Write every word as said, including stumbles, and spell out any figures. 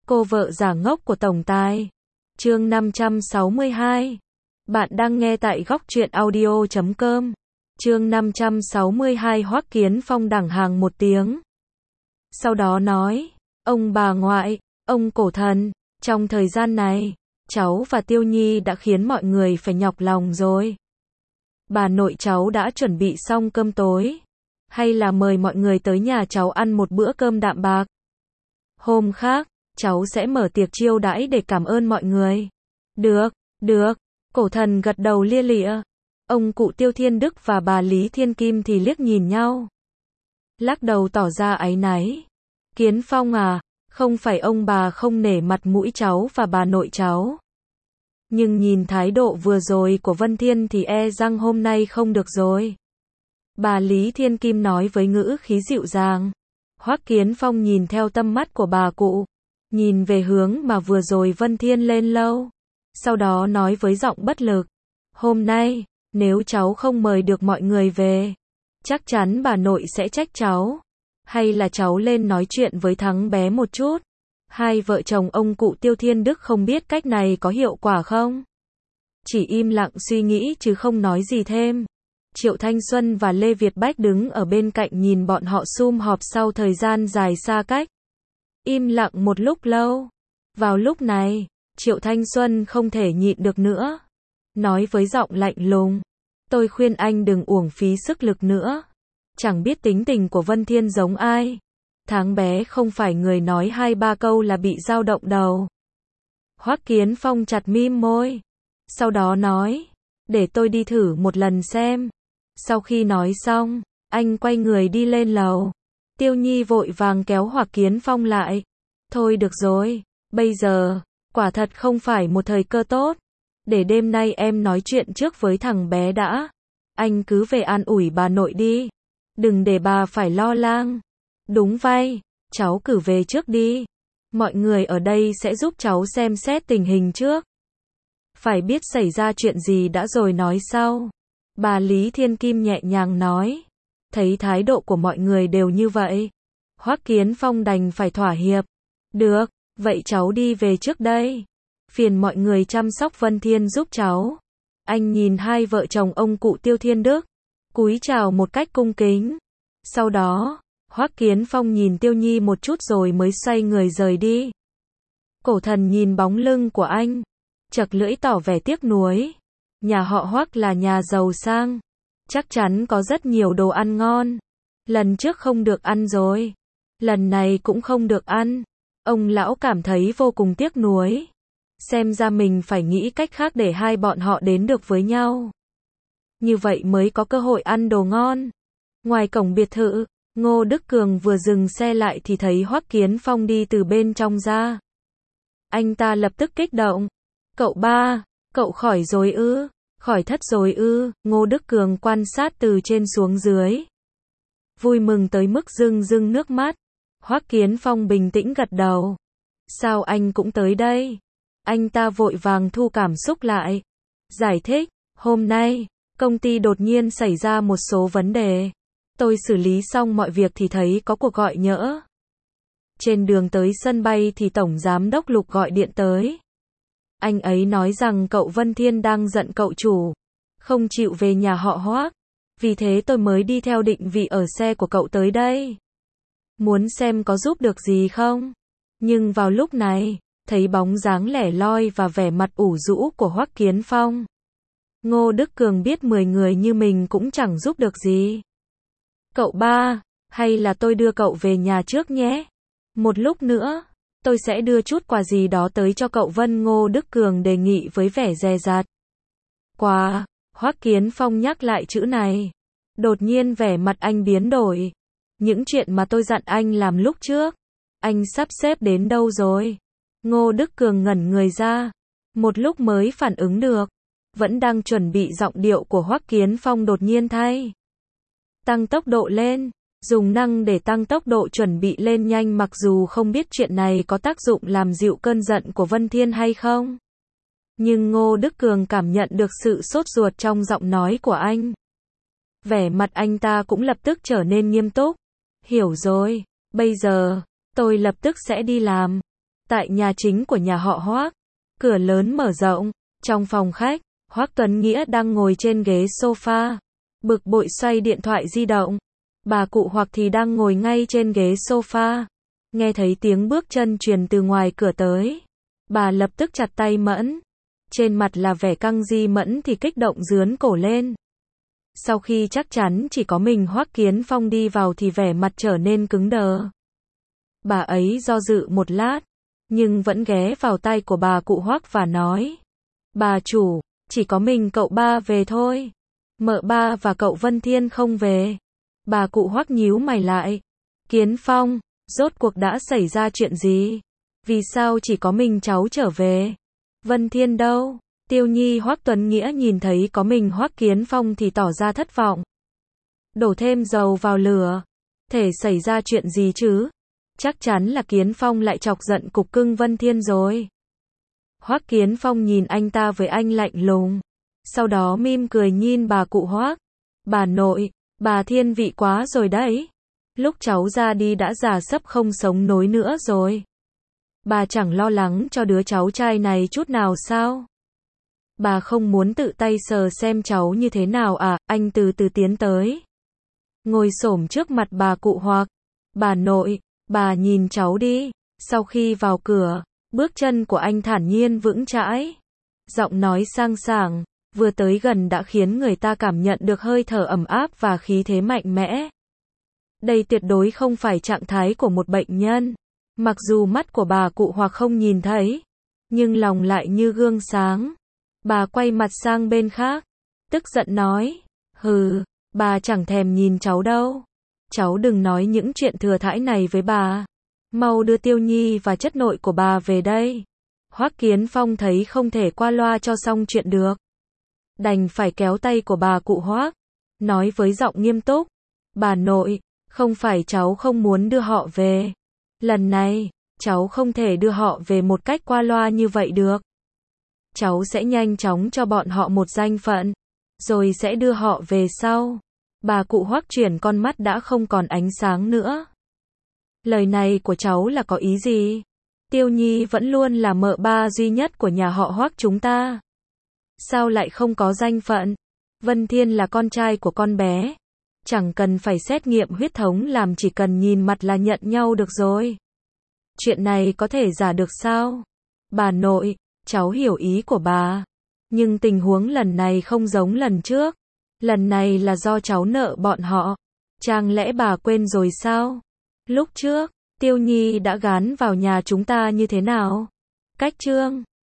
Cô vợ giả ngốc của tổng tài. Chương năm trăm sáu mươi hai. Bạn đang nghe tại góc truyện audio chấm com. Chương năm trăm sáu mươi hai. Hoắc Kiến Phong đẳng hàng một tiếng. Sau đó nói, ông bà ngoại, ông cổ thần, trong thời gian này, cháu và Tiêu Nhi đã khiến mọi người phải nhọc lòng rồi. Bà nội cháu đã chuẩn bị xong cơm tối, hay là mời mọi người tới nhà cháu ăn một bữa cơm đạm bạc. Hôm khác, cháu sẽ mở tiệc chiêu đãi để cảm ơn mọi người. Được, được, cổ thần gật đầu lia lịa. Ông cụ Tiêu Thiên Đức và bà Lý Thiên Kim thì liếc nhìn nhau, lắc đầu tỏ ra áy náy. Kiến Phong à, không phải ông bà không nể mặt mũi cháu và bà nội cháu. Nhưng nhìn thái độ vừa rồi của Vân Thiên thì e rằng hôm nay không được rồi. Bà Lý Thiên Kim nói với ngữ khí dịu dàng. Hoắc Kiến Phong nhìn theo tâm mắt của bà cụ, nhìn về hướng mà vừa rồi Vân Thiên lên lâu. Sau đó nói với giọng bất lực. Hôm nay, nếu cháu không mời được mọi người về, chắc chắn bà nội sẽ trách cháu. Hay là cháu lên nói chuyện với thắng bé một chút. Hai vợ chồng ông cụ Tiêu Thiên Đức không biết cách này có hiệu quả không? Chỉ im lặng suy nghĩ chứ không nói gì thêm. Triệu Thanh Xuân và Lê Việt Bách đứng ở bên cạnh nhìn bọn họ sum họp sau thời gian dài xa cách. Im lặng một lúc lâu. Vào lúc này, Triệu Thanh Xuân không thể nhịn được nữa. Nói với giọng lạnh lùng. Tôi khuyên anh đừng uổng phí sức lực nữa. Chẳng biết tính tình của Vân Thiên giống ai. Tháng bé không phải người nói hai ba câu là bị dao động đầu. Hoắc Kiến Phong chặt mím môi. Sau đó nói. Để tôi đi thử một lần xem. Sau khi nói xong, anh quay người đi lên lầu. Tiêu Nhi vội vàng kéo Hoắc Kiến Phong lại. Thôi được rồi, bây giờ, quả thật không phải một thời cơ tốt. Để đêm nay em nói chuyện trước với thằng bé đã. Anh cứ về an ủi bà nội đi. Đừng để bà phải lo lắng. Đúng vậy, cháu cứ về trước đi. Mọi người ở đây sẽ giúp cháu xem xét tình hình trước. Phải biết xảy ra chuyện gì đã rồi nói sau. Bà Lý Thiên Kim nhẹ nhàng nói. Thấy thái độ của mọi người đều như vậy, Hoắc Kiến Phong đành phải thỏa hiệp. Được, vậy cháu đi về trước đây. Phiền mọi người chăm sóc Vân Thiên giúp cháu. Anh nhìn hai vợ chồng ông cụ Tiêu Thiên Đức, cúi chào một cách cung kính. Sau đó, Hoắc Kiến Phong nhìn Tiêu Nhi một chút rồi mới xoay người rời đi. Cổ thần nhìn bóng lưng của anh, chật lưỡi tỏ vẻ tiếc nuối. Nhà họ Hoắc là nhà giàu sang, chắc chắn có rất nhiều đồ ăn ngon. Lần trước không được ăn rồi, lần này cũng không được ăn. Ông lão cảm thấy vô cùng tiếc nuối. Xem ra mình phải nghĩ cách khác để hai bọn họ đến được với nhau. Như vậy mới có cơ hội ăn đồ ngon. Ngoài cổng biệt thự, Ngô Đức Cường vừa dừng xe lại thì thấy Hoắc Kiến Phong đi từ bên trong ra. Anh ta lập tức kích động. Cậu ba, cậu khỏi rồi ư? Khỏi thất rồi ư? Ngô Đức Cường quan sát từ trên xuống dưới. Vui mừng tới mức rưng rưng nước mắt. Hoắc Kiến Phong bình tĩnh gật đầu. Sao anh cũng tới đây? Anh ta vội vàng thu cảm xúc lại. Giải thích, hôm nay, công ty đột nhiên xảy ra một số vấn đề. Tôi xử lý xong mọi việc thì thấy có cuộc gọi nhỡ. Trên đường tới sân bay thì Tổng Giám đốc Lục gọi điện tới. Anh ấy nói rằng cậu Vân Thiên đang giận cậu chủ, không chịu về nhà họ Hoắc. Vì thế tôi mới đi theo định vị ở xe của cậu tới đây. Muốn xem có giúp được gì không? Nhưng vào lúc này, thấy bóng dáng lẻ loi và vẻ mặt ủ rũ của Hoắc Kiến Phong. Ngô Đức Cường biết mười người như mình cũng chẳng giúp được gì. Cậu ba, hay là tôi đưa cậu về nhà trước nhé? Một lúc nữa, tôi sẽ đưa chút quà gì đó tới cho cậu Vân. Ngô Đức Cường đề nghị với vẻ dè dặt. Quà, Hoắc Kiến Phong nhắc lại chữ này. Đột nhiên vẻ mặt anh biến đổi. Những chuyện mà tôi dặn anh làm lúc trước, anh sắp xếp đến đâu rồi? Ngô Đức Cường ngẩn người ra. Một lúc mới phản ứng được. Vẫn đang chuẩn bị giọng điệu của Hoắc Kiến Phong đột nhiên thay. Tăng tốc độ lên. Dùng năng để tăng tốc độ chuẩn bị lên nhanh, mặc dù không biết chuyện này có tác dụng làm dịu cơn giận của Vân Thiên hay không. Nhưng Ngô Đức Cường cảm nhận được sự sốt ruột trong giọng nói của anh. Vẻ mặt anh ta cũng lập tức trở nên nghiêm túc. Hiểu rồi, bây giờ, tôi lập tức sẽ đi làm. Tại nhà chính của nhà họ Hoác, cửa lớn mở rộng, trong phòng khách, Hoác Tuấn Nghĩa đang ngồi trên ghế sofa, bực bội xoay điện thoại di động. Bà cụ Hoác thì đang ngồi ngay trên ghế sofa, nghe thấy tiếng bước chân truyền từ ngoài cửa tới. Bà lập tức chặt tay Mẫn. Trên mặt là vẻ căng, Di Mẫn thì kích động rướn cổ lên. Sau khi chắc chắn chỉ có mình Hoắc Kiến Phong đi vào thì vẻ mặt trở nên cứng đờ. Bà ấy do dự một lát, nhưng vẫn ghé vào tai của bà cụ Hoắc và nói: "Bà chủ, chỉ có mình cậu ba về thôi. Mợ ba và cậu Vân Thiên không về." Bà cụ Hoắc nhíu mày lại. "Kiến Phong, rốt cuộc đã xảy ra chuyện gì? Vì sao chỉ có mình cháu trở về? Vân Thiên đâu?" Tiêu Nhi Hoắc Tuấn Nghĩa nhìn thấy có mình Hoắc Kiến Phong thì tỏ ra thất vọng. Đổ thêm dầu vào lửa. Thể xảy ra chuyện gì chứ? Chắc chắn là Kiến Phong lại chọc giận cục cưng Vân Thiên rồi. Hoắc Kiến Phong nhìn anh ta với anh lạnh lùng. Sau đó mỉm cười nhìn bà cụ Hoắc. "Bà nội, bà thiên vị quá rồi đấy. Lúc cháu ra đi đã già sấp không sống nổi nữa rồi. Bà chẳng lo lắng cho đứa cháu trai này chút nào sao? Bà không muốn tự tay sờ xem cháu như thế nào à?" Anh từ từ tiến tới, ngồi xổm trước mặt bà cụ Hoắc. "Bà nội, bà nhìn cháu đi." Sau khi vào cửa, bước chân của anh thản nhiên vững chãi, giọng nói sang sảng, vừa tới gần đã khiến người ta cảm nhận được hơi thở ấm áp và khí thế mạnh mẽ. Đây tuyệt đối không phải trạng thái của một bệnh nhân. Mặc dù mắt của bà cụ Hoắc không nhìn thấy, nhưng lòng lại như gương sáng. Bà quay mặt sang bên khác, tức giận nói: "Hừ, bà chẳng thèm nhìn cháu đâu. Cháu đừng nói những chuyện thừa thãi này với bà. Mau đưa Tiêu Nhi và chất nội của bà về đây." Hoắc Kiến Phong thấy không thể qua loa cho xong chuyện được, đành phải kéo tay của bà cụ Hoắc, nói với giọng nghiêm túc: "Bà nội, không phải cháu không muốn đưa họ về. Lần này, cháu không thể đưa họ về một cách qua loa như vậy được. Cháu sẽ nhanh chóng cho bọn họ một danh phận, rồi sẽ đưa họ về sau." Bà cụ Hoắc chuyển con mắt đã không còn ánh sáng nữa. "Lời này của cháu là có ý gì? Tiêu Nhi vẫn luôn là mợ ba duy nhất của nhà họ Hoắc chúng ta. Sao lại không có danh phận? Vân Thiên là con trai của con bé. Chẳng cần phải xét nghiệm huyết thống làm, chỉ cần nhìn mặt là nhận nhau được rồi. Chuyện này có thể giả được sao? Bà nội, cháu hiểu ý của bà. Nhưng tình huống lần này không giống lần trước. Lần này là do cháu nợ bọn họ. Chẳng lẽ bà quên rồi sao? Lúc trước, Tiêu Nhi đã gán vào nhà chúng ta như thế nào? Cách chương